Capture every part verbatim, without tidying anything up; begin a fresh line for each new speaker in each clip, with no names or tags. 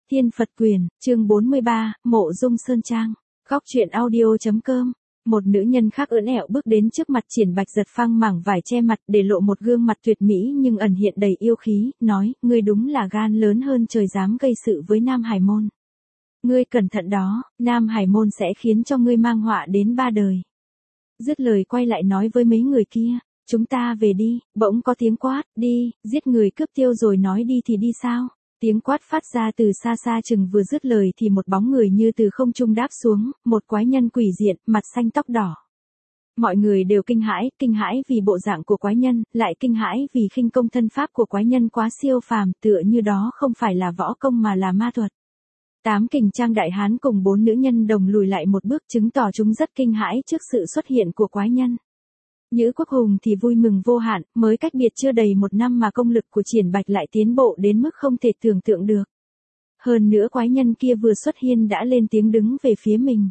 Thiên Phật Quyền, chương bốn mươi ba, Mộ Dung Sơn Trang. Góc truyện audio.com. Một nữ nhân khác ưỡn ẹo bước đến trước mặt Triển Bạch, giật phăng mảng vải che mặt để lộ một gương mặt tuyệt mỹ nhưng ẩn hiện đầy yêu khí, nói, ngươi đúng là gan lớn hơn trời, dám gây sự với Nam Hải Môn. Ngươi cẩn thận đó, Nam Hải Môn sẽ khiến cho ngươi mang họa đến ba đời. Dứt lời quay lại nói với mấy người kia, chúng ta về đi. Bỗng có tiếng quát, đi, giết người cướp tiêu rồi nói đi thì đi sao? Tiếng quát phát ra từ xa xa, chừng vừa dứt lời thì một bóng người như từ không trung đáp xuống, một quái nhân quỷ diện, mặt xanh tóc đỏ. Mọi người đều kinh hãi, kinh hãi vì bộ dạng của quái nhân, lại kinh hãi vì khinh công thân pháp của quái nhân quá siêu phàm, tựa như đó không phải là võ công mà là ma thuật. Tám kình trang đại hán cùng bốn nữ nhân đồng lùi lại một bước, chứng tỏ chúng rất kinh hãi trước sự xuất hiện của quái nhân. Nhữ Quốc Hùng thì vui mừng vô hạn, mới cách biệt chưa đầy một năm mà công lực của Triển Bạch lại tiến bộ đến mức không thể tưởng tượng được. Hơn nữa quái nhân kia vừa xuất hiện đã lên tiếng đứng về phía mình.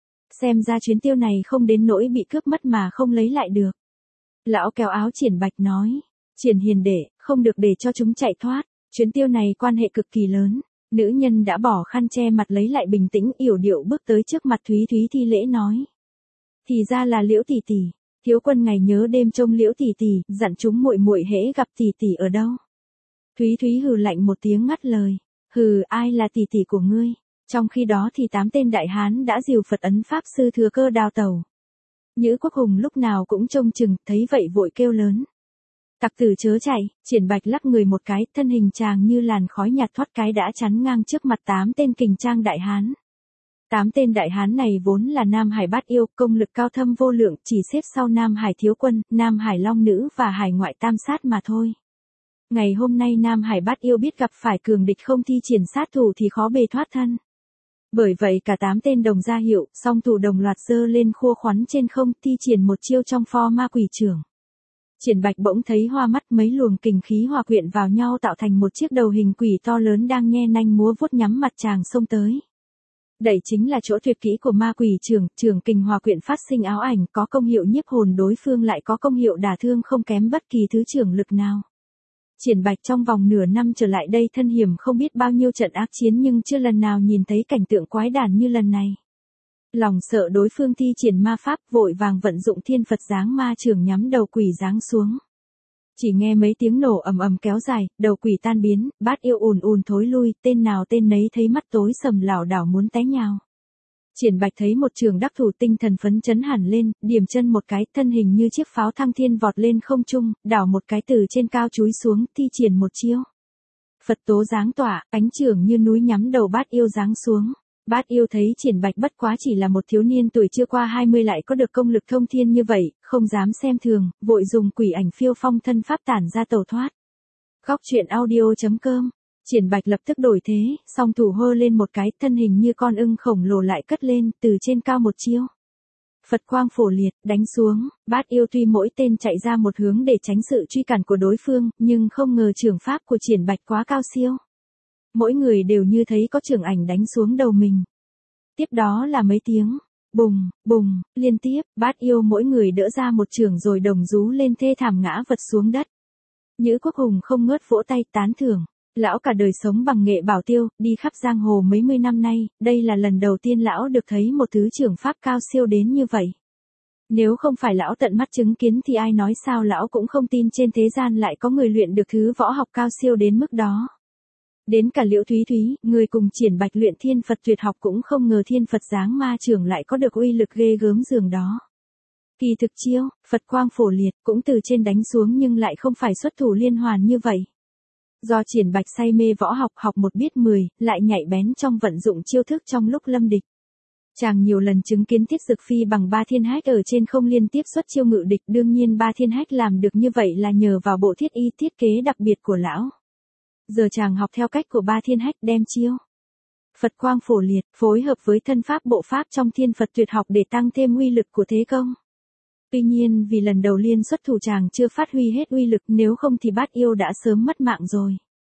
Xem ra chuyến tiêu này không đến nỗi bị cướp mất mà không lấy lại được. Lão kéo áo Triển Bạch nói, Triển hiền đệ, không được để cho chúng chạy thoát, chuyến tiêu này quan hệ cực kỳ lớn. Nữ nhân đã bỏ khăn che mặt lấy lại bình tĩnh, yểu điệu bước tới trước mặt Thúy Thúy thi lễ nói. Thì ra là Liễu tỷ tỷ. Thiếu quân ngày nhớ đêm trông Liễu tỷ tỷ, dặn chúng muội muội hễ gặp tỷ tỷ ở đâu. Thúy Thúy hừ lạnh một tiếng ngắt lời, hừ, ai là tỷ tỷ của ngươi? Trong khi đó thì tám tên đại hán đã dìu Phật ấn pháp sư Thừa Cơ đào tẩu. Nhữ Quốc Hùng lúc nào cũng trông chừng, thấy vậy vội kêu lớn. Tặc tử chớ chạy. Triển Bạch lắc người một cái, thân hình chàng như làn khói nhạt thoát cái đã chắn ngang trước mặt tám tên kình trang đại hán. Tám tên đại hán này vốn là Nam Hải Bát Yêu, công lực cao thâm vô lượng, chỉ xếp sau Nam Hải Thiếu Quân, Nam Hải Long Nữ và Hải Ngoại Tam Sát mà thôi. Ngày hôm nay Nam Hải Bát Yêu biết gặp phải cường địch không thi triển sát thủ thì khó bề thoát thân. Bởi vậy cả tám tên đồng ra hiệu, song thủ đồng loạt giơ lên khua khoắn trên không, thi triển một chiêu trong pho ma quỷ trưởng. Triển Bạch bỗng thấy hoa mắt, mấy luồng kình khí hòa quyện vào nhau tạo thành một chiếc đầu hình quỷ to lớn đang nhe nanh múa vuốt nhắm mặt chàng xông tới. Đây chính là chỗ tuyệt kỹ của ma quỷ trưởng, trường kình hòa quyện phát sinh áo ảnh, có công hiệu nhiếp hồn đối phương lại có công hiệu đả thương không kém bất kỳ thứ trưởng lực nào. Triển Bạch trong vòng nửa năm trở lại đây thân hiểm không biết bao nhiêu trận ác chiến nhưng chưa lần nào nhìn thấy cảnh tượng quái đản như lần này. Lòng sợ đối phương thi triển ma pháp, vội vàng vận dụng Thiên Phật giáng ma trưởng nhắm đầu quỷ giáng xuống. Chỉ nghe mấy tiếng nổ ầm ầm kéo dài, đầu quỷ tan biến, Bát Yêu ùn ùn thối lui, tên nào tên nấy thấy mắt tối sầm lảo đảo muốn té nhào. Triển Bạch thấy một trường đắc thủ, tinh thần phấn chấn hẳn lên, điểm chân một cái, thân hình như chiếc pháo thăng thiên vọt lên không trung, đảo một cái từ trên cao chúi xuống, thi triển một chiêu. Phật tố giáng tỏa, ánh trường như núi nhắm đầu Bát Yêu giáng xuống. Bát Yêu thấy Triển Bạch bất quá chỉ là một thiếu niên tuổi chưa qua hai mươi lại có được công lực thông thiên như vậy, không dám xem thường, vội dùng quỷ ảnh phiêu phong thân pháp tản ra tẩu thoát. Góc truyện audio.com. Triển Bạch lập tức đổi thế, song thủ hơ lên một cái, thân hình như con ưng khổng lồ lại cất lên, từ trên cao một chiêu. Phật quang phổ liệt, đánh xuống. Bát Yêu tuy mỗi tên chạy ra một hướng để tránh sự truy cản của đối phương, nhưng không ngờ trưởng pháp của Triển Bạch quá cao siêu. Mỗi người đều như thấy có chưởng ảnh đánh xuống đầu mình. Tiếp đó là mấy tiếng, bùng, bùng, liên tiếp, Bát Yêu mỗi người đỡ ra một chưởng rồi đồng rú lên thê thảm ngã vật xuống đất. Nhữ Quốc Hùng không ngớt vỗ tay tán thưởng, lão cả đời sống bằng nghệ bảo tiêu, đi khắp giang hồ mấy mươi năm nay, đây là lần đầu tiên lão được thấy một thứ chưởng pháp cao siêu đến như vậy. Nếu không phải lão tận mắt chứng kiến thì ai nói sao lão cũng không tin trên thế gian lại có người luyện được thứ võ học cao siêu đến mức đó. Đến cả Liễu Thúy Thúy, người cùng Triển Bạch luyện Thiên Phật tuyệt học cũng không ngờ Thiên Phật giáng ma trưởng lại có được uy lực ghê gớm dường đó. Kỳ thực chiêu, Phật quang phổ liệt, cũng từ trên đánh xuống nhưng lại không phải xuất thủ liên hoàn như vậy. Do Triển Bạch say mê võ học, học một biết mười, lại nhạy bén trong vận dụng chiêu thức trong lúc lâm địch. Chàng nhiều lần chứng kiến Thiết Dực phi bằng Ba Thiên Hách ở trên không liên tiếp xuất chiêu ngự địch, đương nhiên Ba Thiên Hách làm được như vậy là nhờ vào bộ thiết y thiết kế đặc biệt của lão. Giờ chàng học theo cách của Ba Thiên Hách đem chiêu Phật quang phổ liệt, phối hợp với thân pháp bộ pháp trong Thiên Phật tuyệt học để tăng thêm uy lực của thế công. Tuy nhiên vì lần đầu liên xuất thủ chàng chưa phát huy hết uy lực, nếu không thì Bát Yêu đã sớm mất mạng rồi.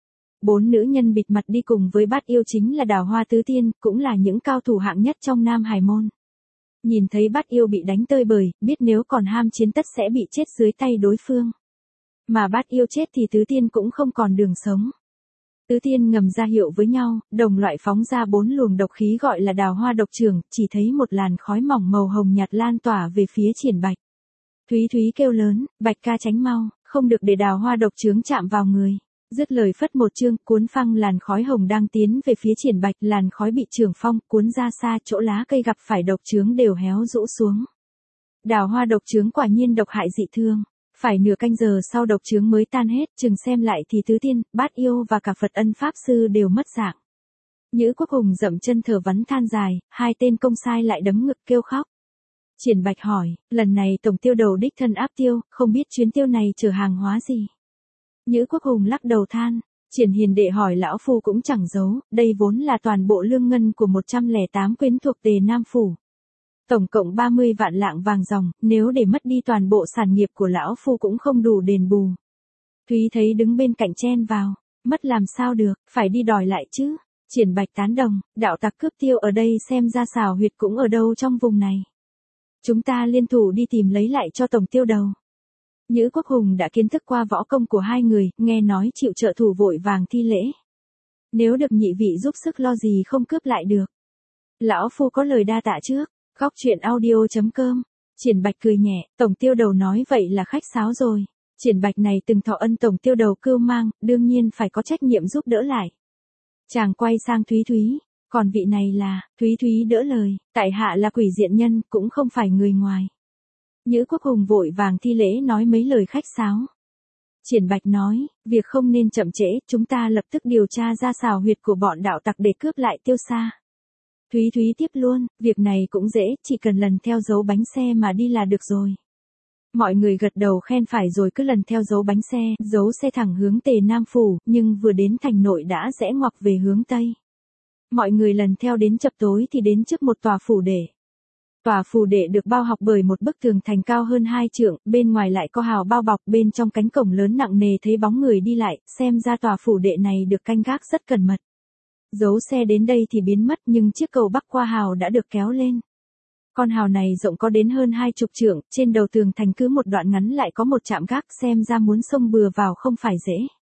Bốn nữ nhân bịt mặt đi cùng với Bát Yêu chính là Đào Hoa Tứ Tiên, cũng là những cao thủ hạng nhất trong Nam Hải Môn. Nhìn thấy Bát Yêu bị đánh tơi bời, biết nếu còn ham chiến tất sẽ bị chết dưới tay đối phương. Mà Bát Yêu chết thì Tứ Tiên cũng không còn đường sống. Tứ tiên ngầm ra hiệu với nhau, đồng loại phóng ra bốn luồng độc khí gọi là đào hoa độc trường, chỉ thấy một làn khói mỏng màu hồng nhạt lan tỏa về phía Triển Bạch. Thúy Thúy kêu lớn, Bạch ca tránh mau, không được để đào hoa độc chướng chạm vào người. Dứt lời phất một chương, cuốn phăng làn khói hồng đang tiến về phía Triển Bạch, làn khói bị trường phong cuốn ra xa, chỗ lá cây gặp phải độc chướng đều héo rũ xuống. Đào hoa độc chướng quả nhiên độc hại dị thương. Phải nửa canh giờ sau độc chướng mới tan hết, chừng xem lại thì tứ tiên, bát yêu và cả Phật Ân Pháp Sư đều mất dạng. Nhữ Quốc Hùng dậm chân thở vắn than dài, hai tên công sai lại đấm ngực kêu khóc. Triển Bạch hỏi, lần này tổng tiêu đầu đích thân áp tiêu, không biết chuyến tiêu này chở hàng hóa gì. Nhữ Quốc Hùng lắc đầu than, Triển hiền đệ hỏi lão phu cũng chẳng giấu, đây vốn là toàn bộ lương ngân của một trăm lẻ tám quyến thuộc Tề Nam Phủ. Tổng cộng ba mươi vạn lạng vàng ròng, nếu để mất đi toàn bộ sản nghiệp của lão phu cũng không đủ đền bù. Thúy thấy đứng bên cạnh chen vào, mất làm sao được, phải đi đòi lại chứ. Triển Bạch tán đồng, đạo tặc cướp tiêu ở đây xem ra xào huyệt cũng ở đâu trong vùng này. Chúng ta liên thủ đi tìm lấy lại cho tổng tiêu đầu. Nhữ Quốc Hùng đã kiến thức qua võ công của hai người, nghe nói chịu trợ thủ vội vàng thi lễ. Nếu được nhị vị giúp sức lo gì không cướp lại được. Lão phu có lời đa tạ trước. Góc truyện audio chấm com. Triển Bạch cười nhẹ, tổng tiêu đầu nói vậy là khách sáo rồi. Triển Bạch này từng thọ ân tổng tiêu đầu cưu mang, đương nhiên phải có trách nhiệm giúp đỡ lại. Chàng quay sang Thúy Thúy, còn vị này là, Thúy Thúy đỡ lời, tại hạ là quỷ diện nhân, cũng không phải người ngoài. Nhữ Quốc Hùng vội vàng thi lễ nói mấy lời khách sáo. Triển Bạch nói, việc không nên chậm trễ, chúng ta lập tức điều tra ra xào huyệt của bọn đạo tặc để cướp lại tiêu xa. Thúy Thúy tiếp luôn, việc này cũng dễ, chỉ cần lần theo dấu bánh xe mà đi là được rồi. Mọi người gật đầu khen phải rồi cứ lần theo dấu bánh xe, dấu xe thẳng hướng Tề Nam Phủ, nhưng vừa đến thành nội đã rẽ ngoặt về hướng Tây. Mọi người lần theo đến chập tối thì đến trước một tòa phủ đệ. Tòa phủ đệ được bao bọc bởi một bức tường thành cao hơn hai trượng, bên ngoài lại có hào bao bọc, bên trong cánh cổng lớn nặng nề thấy bóng người đi lại, xem ra tòa phủ đệ này được canh gác rất cẩn mật. Dấu xe đến đây thì biến mất nhưng chiếc cầu bắc qua hào đã được kéo lên. Con hào này rộng có đến hơn hai chục trượng, trên đầu tường thành cứ một đoạn ngắn lại có một trạm gác, xem ra muốn xông bừa vào không phải dễ.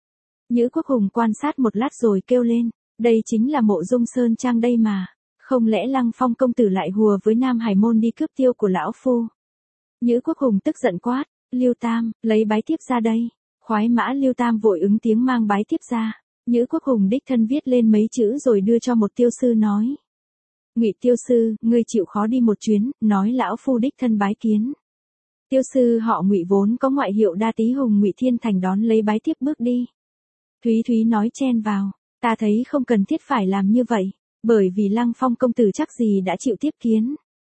Nhữ Quốc Hùng quan sát một lát rồi kêu lên, đây chính là Mộ Dung Sơn Trang đây mà. Không lẽ Lăng Phong công tử lại hùa với Nam Hải môn đi cướp tiêu của lão phu. Nhữ Quốc Hùng tức giận quát, Lưu Tam, lấy bái thiếp ra đây. Khoái mã Lưu Tam vội ứng tiếng mang bái thiếp ra. Nhữ Quốc Hùng đích thân viết lên mấy chữ rồi đưa cho một tiêu sư nói. Ngụy tiêu sư, ngươi chịu khó đi một chuyến, nói lão phu đích thân bái kiến. Tiêu sư họ Ngụy vốn có ngoại hiệu Đa Tý Hùng Ngụy Thiên Thành đón lấy bái tiếp bước đi. Thúy Thúy nói chen vào, ta thấy không cần thiết phải làm như vậy, bởi vì Lăng Phong công tử chắc gì đã chịu tiếp kiến.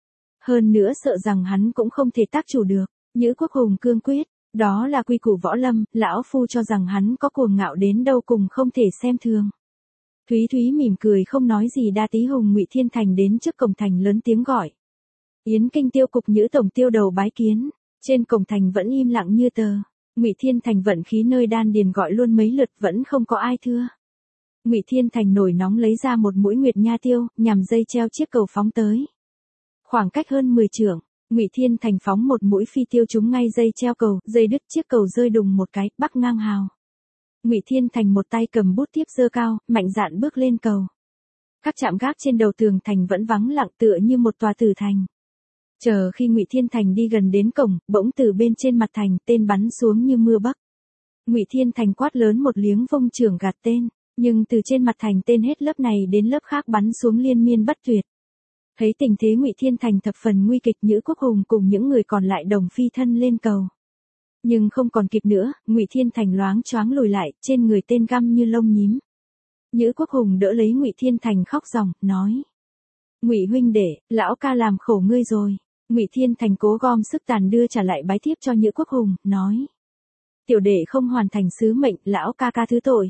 Hơn nữa sợ rằng hắn cũng không thể tác chủ được. Nhữ Quốc Hùng cương quyết, đó là quy củ võ lâm, lão phu cho rằng hắn có cuồng ngạo đến đâu cùng không thể xem thường. Thúy Thúy mỉm cười không nói gì. Đa Tý Hùng Ngụy Thiên Thành đến trước cổng thành lớn tiếng gọi. Yến Kinh tiêu cục Nhữ tổng tiêu đầu bái kiến. Trên cổng thành vẫn im lặng như tờ. Ngụy Thiên Thành vận khí nơi đan điền gọi luôn mấy lượt vẫn không có ai thưa. Ngụy Thiên Thành nổi nóng lấy ra một mũi nguyệt nha tiêu, nhằm dây treo chiếc cầu phóng tới. Khoảng cách hơn mười trượng, Ngụy Thiên Thành phóng một mũi phi tiêu trúng ngay dây treo cầu, dây đứt chiếc cầu rơi đùng một cái, bắc ngang hào. Ngụy Thiên Thành một tay cầm bút tiếp giơ cao, mạnh dạn bước lên cầu. Các trạm gác trên đầu tường thành vẫn vắng lặng tựa như một tòa tử thành. Chờ khi Ngụy Thiên Thành đi gần đến cổng, bỗng từ bên trên mặt thành tên bắn xuống như mưa bắc. Ngụy Thiên Thành quát lớn một liếng vung trưởng gạt tên, nhưng từ trên mặt thành tên hết lớp này đến lớp khác bắn xuống liên miên bất tuyệt. Thấy tình thế Ngụy Thiên Thành thập phần nguy kịch, Nhữ Quốc Hùng cùng những người còn lại đồng phi thân lên cầu. Nhưng không còn kịp nữa, Ngụy Thiên Thành loáng choáng lùi lại, trên người tên găm như lông nhím. Nhữ Quốc Hùng đỡ lấy Ngụy Thiên Thành khóc ròng, nói: "Ngụy huynh đệ, lão ca làm khổ ngươi rồi." Ngụy Thiên Thành cố gom sức tàn đưa trả lại bái thiếp cho Nhữ Quốc Hùng, nói: "Tiểu đệ không hoàn thành sứ mệnh, lão ca ca thứ tội."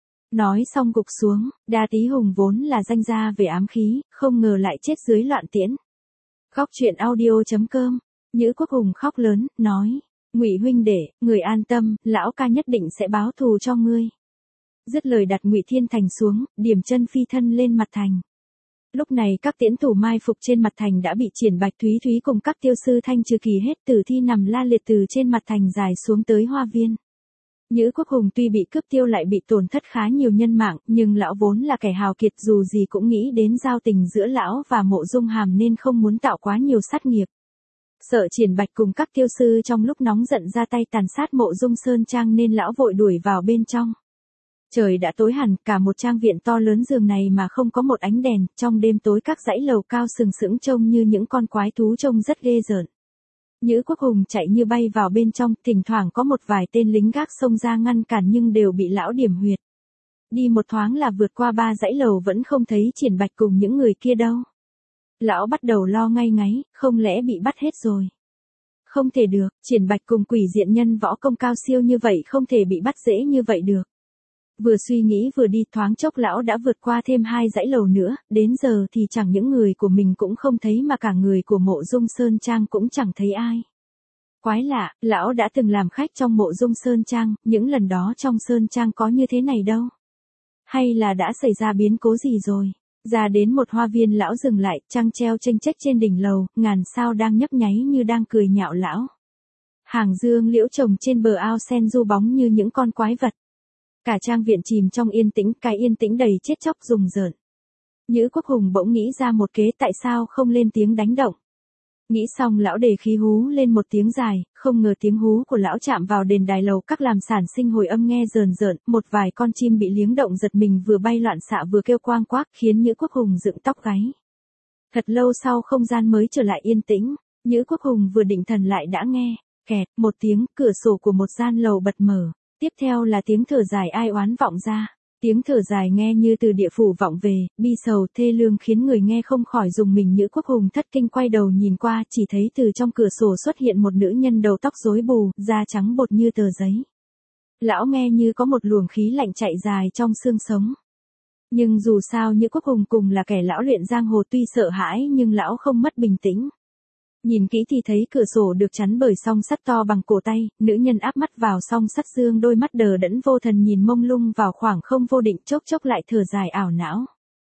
Nói xong gục xuống. Đa Tý Hùng vốn là danh gia về ám khí, không ngờ lại chết dưới loạn tiễn. Góc truyện audio chấm com. Nhữ Quốc Hùng khóc lớn, nói: "Ngụy huynh đệ, người an tâm, lão ca nhất định sẽ báo thù cho ngươi." Dứt lời đặt Ngụy Thiên Thành xuống, điểm chân phi thân lên mặt thành. Lúc này các tiễn thủ mai phục trên mặt thành đã bị Triển Bạch, Thúy Thúy cùng các tiêu sư thanh trừ kỳ hết, tử thi nằm la liệt từ trên mặt thành dài xuống tới hoa viên. Nhữ Quốc Hùng tuy bị cướp tiêu lại bị tổn thất khá nhiều nhân mạng, nhưng lão vốn là kẻ hào kiệt, dù gì cũng nghĩ đến giao tình giữa lão và Mộ Dung Hàm nên không muốn tạo quá nhiều sát nghiệp. Sợ Triển Bạch cùng các tiêu sư trong lúc nóng giận ra tay tàn sát Mộ Dung Sơn Trang nên lão vội đuổi vào bên trong. Trời đã tối hẳn, cả một trang viện to lớn giường này mà không có một ánh đèn, trong đêm tối các dãy lầu cao sừng sững trông như những con quái thú trông rất ghê rợn. Nhữ Quốc Hùng chạy như bay vào bên trong, thỉnh thoảng có một vài tên lính gác xông ra ngăn cản nhưng đều bị lão điểm huyệt. Đi một thoáng là vượt qua ba dãy lầu vẫn không thấy Triển Bạch cùng những người kia đâu. Lão bắt đầu lo ngay ngáy, không lẽ bị bắt hết rồi. Không thể được, Triển Bạch cùng quỷ diện nhân võ công cao siêu như vậy không thể bị bắt dễ như vậy được. Vừa suy nghĩ vừa đi, thoáng chốc lão đã vượt qua thêm hai dãy lầu nữa, đến giờ thì chẳng những người của mình cũng không thấy mà cả người của Mộ Dung Sơn Trang cũng chẳng thấy ai. Quái lạ, lão đã từng làm khách trong Mộ Dung Sơn Trang, những lần đó trong Sơn Trang có như thế này đâu. Hay là đã xảy ra biến cố gì rồi? Ra đến một hoa viên lão dừng lại, trăng treo chênh chếch trên đỉnh lầu, ngàn sao đang nhấp nháy như đang cười nhạo lão. Hàng dương liễu trồng trên bờ ao sen du bóng như những con quái vật. Cả trang viện chìm trong yên tĩnh, cái yên tĩnh đầy chết chóc rùng rợn. Nhữ Quốc Hùng bỗng nghĩ ra một kế, tại sao không lên tiếng đánh động. Nghĩ xong lão để khí hú lên một tiếng dài, không ngờ tiếng hú của lão chạm vào đền đài lầu các làm sản sinh hồi âm nghe rờn rợn, một vài con chim bị liếng động giật mình vừa bay loạn xạ vừa kêu quang quác khiến Nhữ Quốc Hùng dựng tóc gáy. Thật lâu sau không gian mới trở lại yên tĩnh, Nhữ Quốc Hùng vừa định thần lại đã nghe, kẹt, một tiếng, cửa sổ của một gian lầu bật mở. Tiếp theo là tiếng thở dài ai oán vọng ra. Tiếng thở dài nghe như từ địa phủ vọng về, bi sầu thê lương khiến người nghe không khỏi rùng mình. Nhữ Quốc Hùng thất kinh quay đầu nhìn qua, chỉ thấy từ trong cửa sổ xuất hiện một nữ nhân đầu tóc rối bù, da trắng bột như tờ giấy. Lão nghe như có một luồng khí lạnh chạy dài trong xương sống. Nhưng dù sao Nhữ Quốc Hùng cùng là kẻ lão luyện giang hồ, tuy sợ hãi nhưng lão không mất bình tĩnh. Nhìn kỹ thì thấy cửa sổ được chắn bởi song sắt to bằng cổ tay, nữ nhân áp mắt vào song sắt dương, đôi mắt đờ đẫn vô thần nhìn mông lung vào khoảng không vô định, chốc chốc lại thở dài ảo não.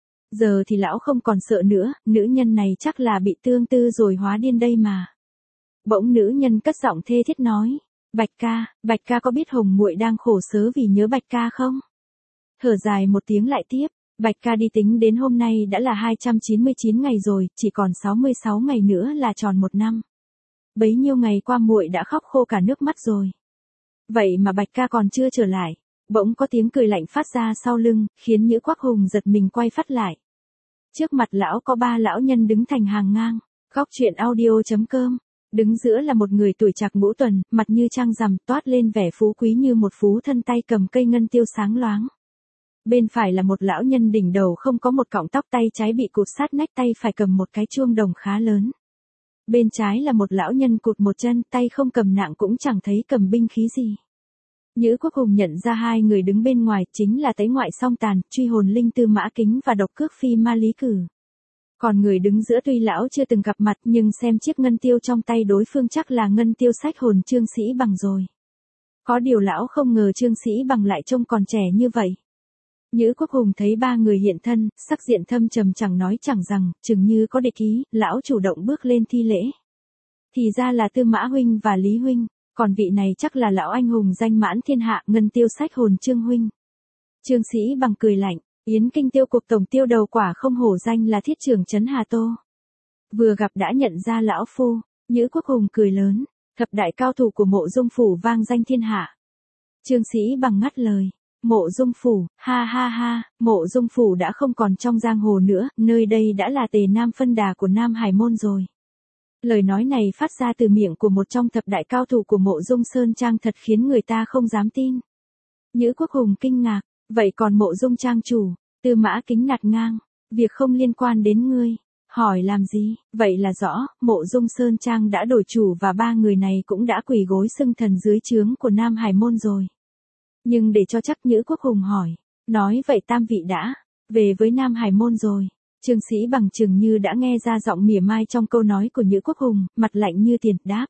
Giờ thì lão không còn sợ nữa, nữ nhân này chắc là bị tương tư rồi hóa điên đây mà. Bỗng nữ nhân cất giọng thê thiết nói, Bạch ca, Bạch ca có biết Hồng muội đang khổ sở vì nhớ Bạch ca không? Thở dài một tiếng lại tiếp. Bạch ca đi tính đến hôm nay đã là hai trăm chín mươi chín ngày rồi, chỉ còn sáu mươi sáu ngày nữa là tròn một năm. Bấy nhiêu ngày qua muội đã khóc khô cả nước mắt rồi. Vậy mà Bạch ca còn chưa trở lại. Bỗng có tiếng cười lạnh phát ra sau lưng, khiến Nhữ Quốc Hùng giật mình quay phát lại. Trước mặt lão có ba lão nhân đứng thành hàng ngang. Góc truyện audio chấm com. Đứng giữa là một người tuổi trạc ngũ tuần, mặt như trăng rằm, toát lên vẻ phú quý như một phú thân, tay cầm cây ngân tiêu sáng loáng. Bên phải là một lão nhân đỉnh đầu không có một cọng tóc, tay trái bị cụt sát nách, tay phải cầm một cái chuông đồng khá lớn. Bên trái là một lão nhân cụt một chân, tay không cầm nạng cũng chẳng thấy cầm binh khí gì. Nhữ Quốc Hùng nhận ra hai người đứng bên ngoài chính là Tấy Ngoại Song Tàn, truy hồn linh Tư Mã Kính và độc cước phi ma Lý Cử. Còn người đứng giữa tuy lão chưa từng gặp mặt nhưng xem chiếc ngân tiêu trong tay đối phương chắc là ngân tiêu sách hồn Trương Sĩ Bằng rồi. Có điều lão không ngờ Trương Sĩ Bằng lại trông còn trẻ như vậy. Nhữ Quốc Hùng thấy ba người hiện thân, sắc diện thâm trầm chẳng nói chẳng rằng, chừng như có địch ý, lão chủ động bước lên thi lễ. Thì ra là Tư Mã huynh và Lý huynh, còn vị này chắc là lão anh hùng danh mãn thiên hạ, ngân tiêu sách hồn Trương huynh. Trương Sĩ Bằng cười lạnh, Yến Kinh tiêu cục tổng tiêu đầu quả không hổ danh là thiết trưởng trấn Hà Tô. Vừa gặp đã nhận ra lão phu, Nhữ Quốc Hùng cười lớn, thập đại cao thủ của Mộ Dung phủ vang danh thiên hạ. Trương Sĩ Bằng ngắt lời. Mộ Dung phủ, ha ha ha, Mộ Dung phủ đã không còn trong giang hồ nữa, nơi đây đã là Tề Nam phân đà của Nam Hải môn rồi. Lời nói này phát ra từ miệng của một trong thập đại cao thủ của Mộ Dung Sơn Trang thật khiến người ta không dám tin. Nhữ Quốc Hùng kinh ngạc, vậy còn Mộ Dung Trang chủ? Tư Mã Kính nạt ngang, việc không liên quan đến ngươi. Hỏi làm gì? Vậy là rõ, Mộ Dung Sơn Trang đã đổi chủ và ba người này cũng đã quỳ gối xưng thần dưới trướng của Nam Hải môn rồi. Nhưng để cho chắc Nhữ Quốc Hùng hỏi, nói vậy tam vị đã về với Nam Hải môn rồi. Trương Sĩ Bằng chừng như đã nghe ra giọng mỉa mai trong câu nói của Nhữ Quốc Hùng, mặt lạnh như tiền, đáp.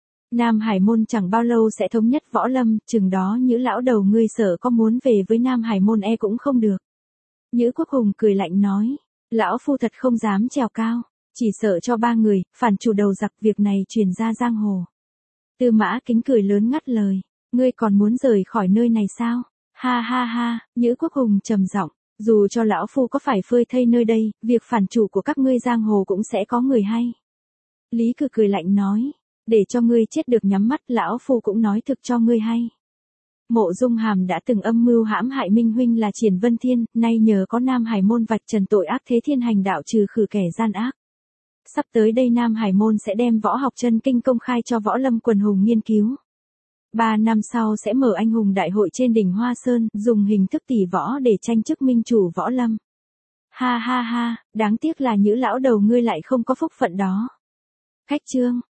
Nam Hải môn chẳng bao lâu sẽ thống nhất võ lâm, chừng đó Nhữ lão đầu ngươi sợ có muốn về với Nam Hải môn e cũng không được. Nhữ Quốc Hùng cười lạnh nói, lão phu thật không dám trèo cao, chỉ sợ cho ba người phản chủ đầu giặc việc này truyền ra giang hồ. Tư Mã Kính cười lớn ngắt lời, Ngươi còn muốn rời khỏi nơi này sao? Ha ha ha, Nhữ Quốc Hùng trầm giọng, dù cho lão phu có phải phơi thây nơi đây, việc phản chủ của các ngươi giang hồ cũng sẽ có người hay. Lý Cử cười lạnh nói, để cho ngươi chết được nhắm mắt, lão phu cũng nói thực cho ngươi hay. Mộ Dung Hàm đã từng âm mưu hãm hại Minh huynh là Triển Vân Thiên, nay nhờ có Nam Hải môn vạch trần tội ác thế thiên hành đạo trừ khử kẻ gian ác. Sắp tới đây Nam Hải môn sẽ đem võ học chân kinh công khai cho võ lâm quần hùng nghiên cứu. Ba năm sau sẽ mở anh hùng đại hội trên đỉnh Hoa Sơn, dùng hình thức tỷ võ để tranh chức minh chủ võ lâm. Ha ha ha, đáng tiếc là Nhữ lão đầu ngươi lại không có phúc phận đó. Khách chương